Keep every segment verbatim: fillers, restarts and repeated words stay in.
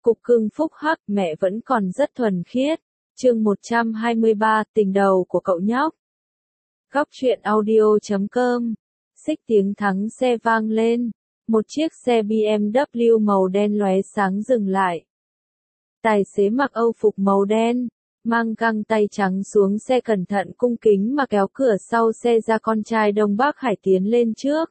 Cục cưng phúc hắc, mẹ vẫn còn rất thuần khiết. Chương một trăm hai mươi ba, tình đầu của cậu nhóc. Góc truyện audio chấm com. Xích tiếng thắng xe vang lên. Một chiếc xe bê em vê màu đen lóe sáng dừng lại. Tài xế mặc âu phục màu đen, mang găng tay trắng xuống xe cẩn thận cung kính mà kéo cửa sau xe ra. Con trai Đông Bắc Hải tiến lên trước,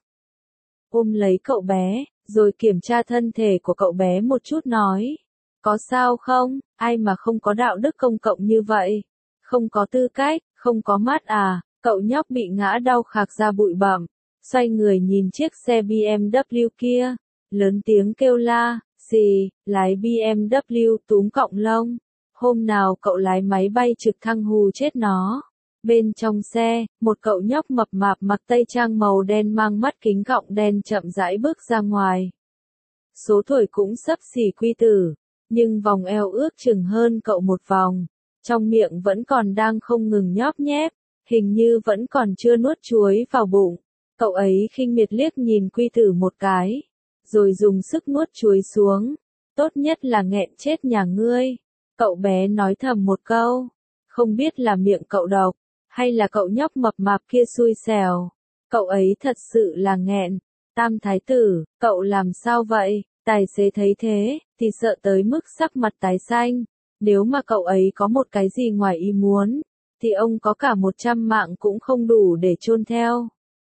ôm lấy cậu bé, rồi kiểm tra thân thể của cậu bé một chút nói. Có sao không, ai mà không có đạo đức công cộng như vậy? Không có tư cách, không có mắt à? Cậu nhóc bị ngã đau khạc ra bụi bặm, xoay người nhìn chiếc xe bê em vê kia, lớn tiếng kêu la, gì, lái bê em vê túm cọng lông. Hôm nào cậu lái máy bay trực thăng hù chết nó. Bên trong xe, một cậu nhóc mập mạp mặc tây trang màu đen mang mắt kính gọng đen chậm rãi bước ra ngoài. Số tuổi cũng xấp xỉ Quy Tử, nhưng vòng eo ước chừng hơn cậu một vòng, trong miệng vẫn còn đang không ngừng nhóp nhép, hình như vẫn còn chưa nuốt chuối vào bụng. Cậu ấy khinh miệt liếc nhìn Quy Tử một cái, rồi dùng sức nuốt chuối xuống. Tốt nhất là nghẹn chết nhà ngươi. Cậu bé nói thầm một câu, không biết là miệng cậu độc, hay là cậu nhóc mập mạp kia xui xẻo. Cậu ấy thật sự là nghẹn. Tam thái tử, cậu làm sao vậy? Tài xế thấy thế, thì sợ tới mức sắc mặt tái xanh. Nếu mà cậu ấy có một cái gì ngoài ý muốn, thì ông có cả một trăm mạng cũng không đủ để chôn theo.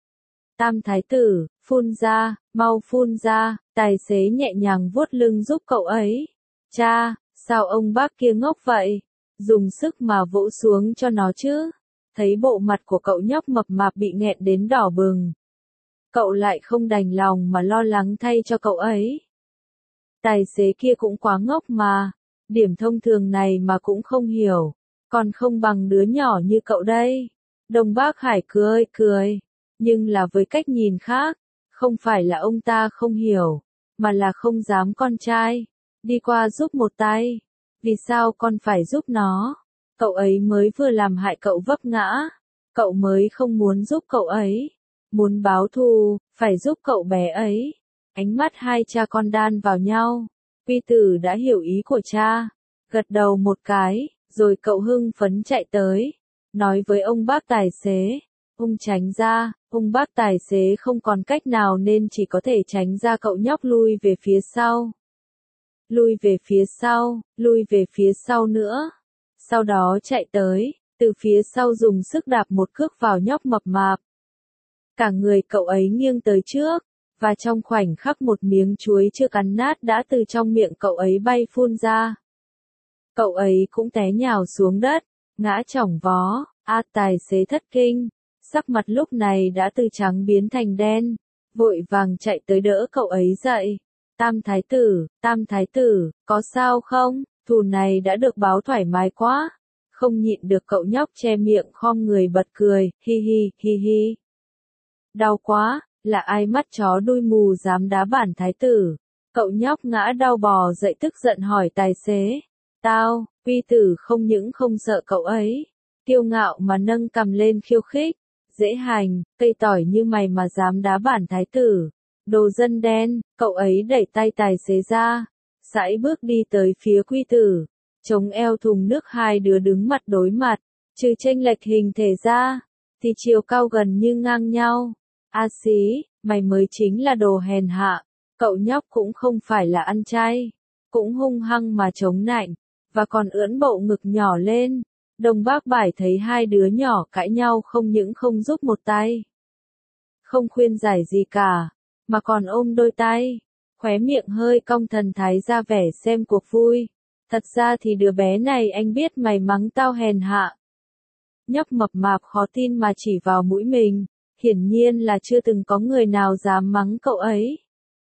Tam thái tử, phun ra, mau phun ra. Tài xế nhẹ nhàng vuốt lưng giúp cậu ấy. Cha, sao ông bác kia ngốc vậy? Dùng sức mà vỗ xuống cho nó chứ. Thấy bộ mặt của cậu nhóc mập mạp bị nghẹn đến đỏ bừng, cậu lại không đành lòng mà lo lắng thay cho cậu ấy. Tài xế kia cũng quá ngốc mà, điểm thông thường này mà cũng không hiểu, còn không bằng đứa nhỏ như cậu đây. Đông Bắc Hải cười cười, nhưng là với cách nhìn khác, không phải là ông ta không hiểu, mà là không dám con trai đi qua giúp một tay. Vì sao con phải giúp nó? Cậu ấy mới vừa làm hại cậu vấp ngã, cậu mới không muốn giúp cậu ấy. Muốn báo thù, phải giúp cậu bé ấy. Ánh mắt hai cha con đan vào nhau. Quy Tử đã hiểu ý của cha, gật đầu một cái, rồi cậu hưng phấn chạy tới, nói với ông bác tài xế, ông tránh ra. Ông bác tài xế không còn cách nào nên chỉ có thể tránh ra. Cậu nhóc lui về phía sau, lui về phía sau, lui về phía sau nữa. Sau đó chạy tới, từ phía sau dùng sức đạp một cước vào nhóc mập mạp. Cả người cậu ấy nghiêng tới trước, và trong khoảnh khắc một miếng chuối chưa cắn nát đã từ trong miệng cậu ấy bay phun ra. Cậu ấy cũng té nhào xuống đất, ngã chỏng vó. A tài xế thất kinh, sắc mặt lúc này đã từ trắng biến thành đen, vội vàng chạy tới đỡ cậu ấy dậy. Tam thái tử, tam thái tử, có sao không? Thù này đã được báo thoải mái quá. Không nhịn được cậu nhóc che miệng khom người bật cười, hi hi, hi hi. Đau quá, là ai mắt chó đuôi mù dám đá bản thái tử? Cậu nhóc ngã đau bò dậy tức giận hỏi tài xế. Tao, Quy Tử không những không sợ cậu ấy, kiêu ngạo mà nâng cằm lên khiêu khích. Dễ hành, cây tỏi như mày mà dám đá bản thái tử. Đồ dân đen. Cậu ấy đẩy tay tài xế ra, sải bước đi tới phía Quy Tử, chống eo thùng nước. Hai đứa đứng mặt đối mặt, trừ chênh lệch hình thể ra, thì chiều cao gần như ngang nhau. A xí, mày mới chính là đồ hèn hạ. Cậu nhóc cũng không phải là ăn chay, cũng hung hăng mà chống nạnh, và còn ưỡn bộ ngực nhỏ lên. Đông Bắc Hải thấy hai đứa nhỏ cãi nhau không những không giúp một tay, không khuyên giải gì cả, mà còn ôm đôi tay, khóe miệng hơi cong thần thái ra vẻ xem cuộc vui. Thật ra thì đứa bé này anh biết mày mắng tao hèn hạ. Nhóc mập mạp khó tin mà chỉ vào mũi mình, hiển nhiên là chưa từng có người nào dám mắng cậu ấy.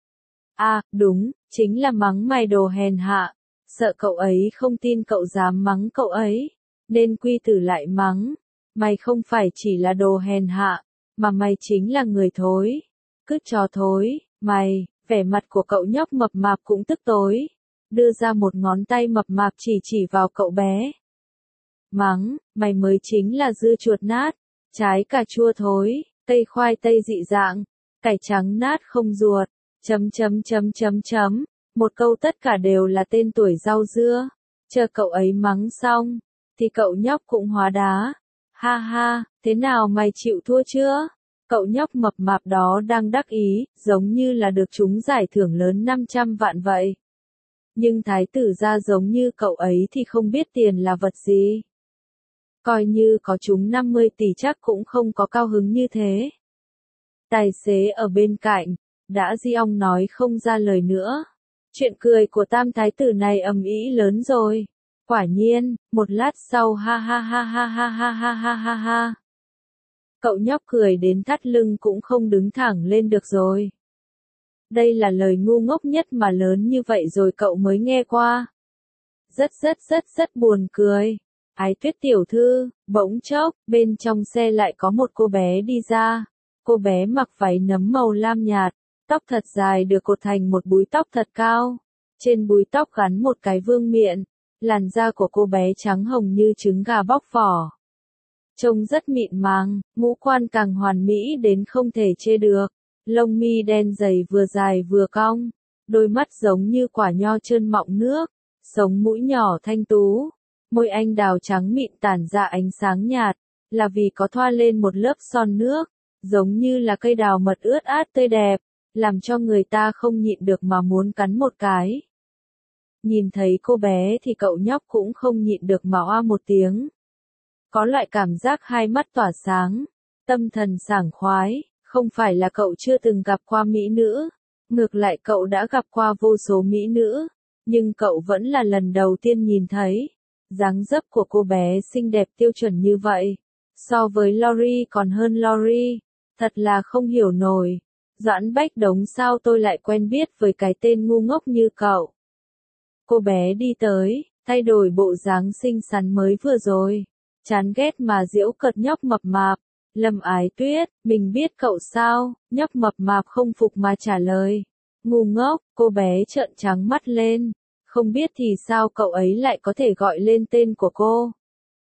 À, đúng, chính là mắng mày đồ hèn hạ. Sợ cậu ấy không tin cậu dám mắng cậu ấy, nên Quy Tử lại mắng. Mày không phải chỉ là đồ hèn hạ, mà mày chính là người thối. Cứ trò thối, mày. Vẻ mặt của cậu nhóc mập mạp cũng tức tối, đưa ra một ngón tay mập mạp chỉ chỉ vào cậu bé. Mắng, mày mới chính là dưa chuột nát, trái cà chua thối, cây khoai tây dị dạng, cải trắng nát không ruột, chấm chấm chấm chấm chấm. một câu tất cả đều là tên tuổi rau dưa. Chờ cậu ấy mắng xong, thì cậu nhóc cũng hóa đá. Ha ha, thế nào mày chịu thua chưa? Cậu nhóc mập mạp đó đang đắc ý, giống như là được trúng giải thưởng lớn năm trăm vạn vậy. Nhưng thái tử gia giống như cậu ấy thì không biết tiền là vật gì. Coi như có trúng năm mươi tỷ chắc cũng không có cao hứng như thế. Tài xế ở bên cạnh, đã di ong nói không ra lời nữa. Chuyện cười của tam thái tử này ầm ĩ lớn rồi. Quả nhiên, một lát sau ha ha ha ha ha ha ha ha ha ha. Cậu nhóc cười đến thắt lưng cũng không đứng thẳng lên được rồi. Đây là lời ngu ngốc nhất mà lớn như vậy rồi cậu mới nghe qua. Rất rất rất rất buồn cười. Ái Tuyết tiểu thư, bỗng chốc, bên trong xe lại có một cô bé đi ra. Cô bé mặc váy nấm màu lam nhạt, tóc thật dài được cột thành một búi tóc thật cao. Trên búi tóc gắn một cái vương miện, làn da của cô bé trắng hồng như trứng gà bóc vỏ. Trông rất mịn màng, ngũ quan càng hoàn mỹ đến không thể chê được. Lông mi đen dày vừa dài vừa cong, đôi mắt giống như quả nho trơn mọng nước, sống mũi nhỏ thanh tú, môi anh đào trắng mịn tản ra ánh sáng nhạt, là vì có thoa lên một lớp son nước, giống như là cây đào mật ướt át tươi đẹp, làm cho người ta không nhịn được mà muốn cắn một cái. Nhìn thấy cô bé thì cậu nhóc cũng không nhịn được mà oa một tiếng. Có loại cảm giác hai mắt tỏa sáng, tâm thần sảng khoái. Không phải là cậu chưa từng gặp qua mỹ nữ, ngược lại cậu đã gặp qua vô số mỹ nữ, nhưng cậu vẫn là lần đầu tiên nhìn thấy. Dáng dấp của cô bé xinh đẹp tiêu chuẩn như vậy, so với Lori còn hơn Lori, thật là không hiểu nổi. Doãn Bách Đống sao tôi lại quen biết với cái tên ngu ngốc như cậu. Cô bé đi tới, thay đổi bộ dáng xinh xắn mới vừa rồi, chán ghét mà giễu cợt nhóc mập mạp. Lâm Ái Tuyết, mình biết cậu sao, nhóc mập mạp không phục mà trả lời. Ngu ngốc, cô bé trợn trắng mắt lên, không biết thì sao cậu ấy lại có thể gọi lên tên của cô.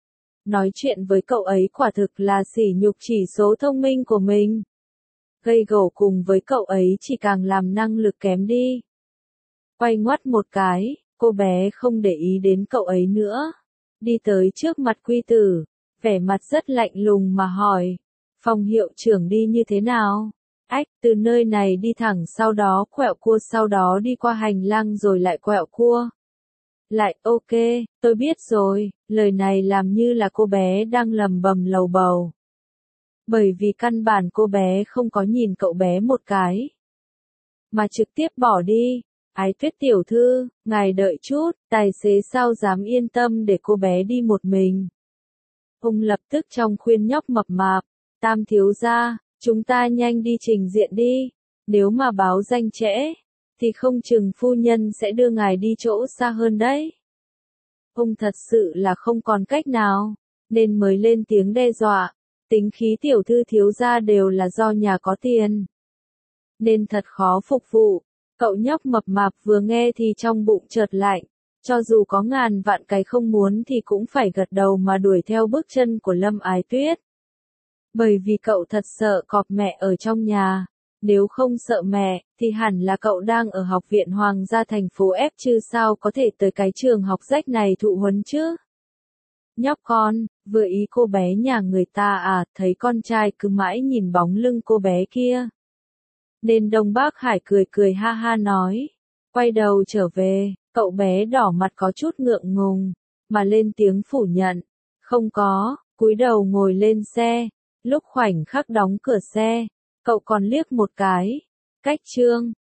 Nói chuyện với cậu ấy quả thực là sỉ nhục chỉ số thông minh của mình. Gây gổ cùng với cậu ấy chỉ càng làm năng lực kém đi. Quay ngoắt một cái, cô bé không để ý đến cậu ấy nữa. Đi tới trước mặt Quy Tử, vẻ mặt rất lạnh lùng mà hỏi. Phòng hiệu trưởng đi như thế nào? Ách, từ nơi này đi thẳng sau đó quẹo cua sau đó đi qua hành lang rồi lại quẹo cua. Lại, ok, tôi biết rồi, lời này làm như là cô bé đang lầm bầm lầu bầu. Bởi vì căn bản cô bé không có nhìn cậu bé một cái. Mà trực tiếp bỏ đi. Ái Tuyết tiểu thư, ngài đợi chút, tài xế sao dám yên tâm để cô bé đi một mình. Ông lập tức trong khuyên nhóc mập mạp. Tam thiếu gia, chúng ta nhanh đi trình diện đi, nếu mà báo danh trễ, thì không chừng phu nhân sẽ đưa ngài đi chỗ xa hơn đấy. Ông thật sự là không còn cách nào, nên mới lên tiếng đe dọa, tính khí tiểu thư thiếu gia đều là do nhà có tiền. Nên thật khó phục vụ, cậu nhóc mập mạp vừa nghe thì trong bụng chợt lạnh, cho dù có ngàn vạn cái không muốn thì cũng phải gật đầu mà đuổi theo bước chân của Lâm Ái Tuyết. Bởi vì cậu thật sợ cọp mẹ ở trong nhà, nếu không sợ mẹ, thì hẳn là cậu đang ở học viện Hoàng gia thành phố F chứ sao có thể tới cái trường học rách này thụ huấn chứ. Nhóc con, vừa ý cô bé nhà người ta à, thấy con trai cứ mãi nhìn bóng lưng cô bé kia. Nên Đông Bác Hải cười cười ha ha nói, quay đầu trở về, cậu bé đỏ mặt có chút ngượng ngùng, mà lên tiếng phủ nhận, không có, cúi đầu ngồi lên xe. Lúc khoảnh khắc đóng cửa xe, cậu còn liếc một cái, cách Trương,